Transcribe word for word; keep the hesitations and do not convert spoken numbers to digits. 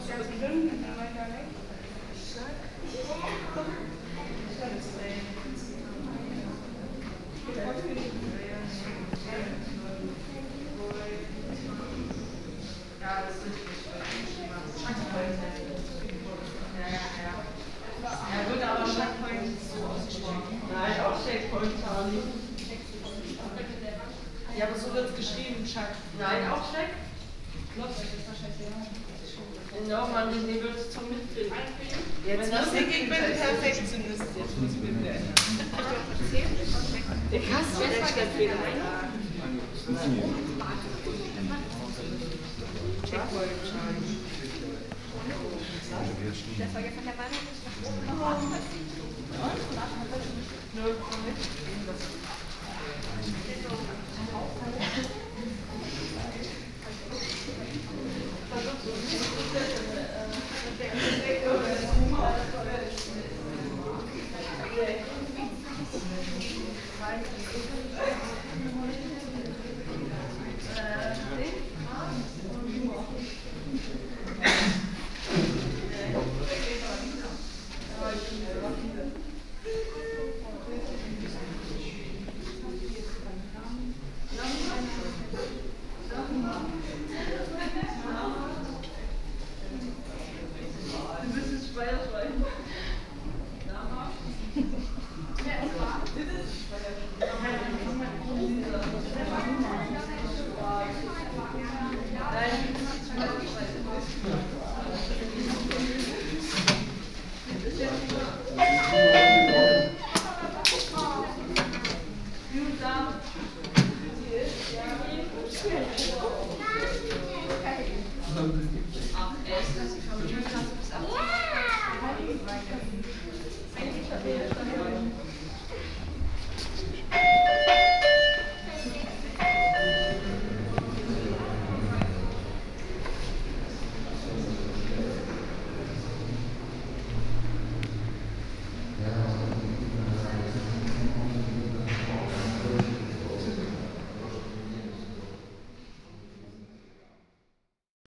Ja, aber so wird es geschrieben, Chuck. Nein, auch Check? Genau, man, den wird es zum Mitfinden. Ja, wenn das nicht geht, bitte Perfektionist. Jetzt muss ich mir wieder ändern. Der Kasten ist jetzt der Fehler. Checkpoint, Charlie. Das war gestern der Meinung, dass ich nach oben komme. Null Komma Nein.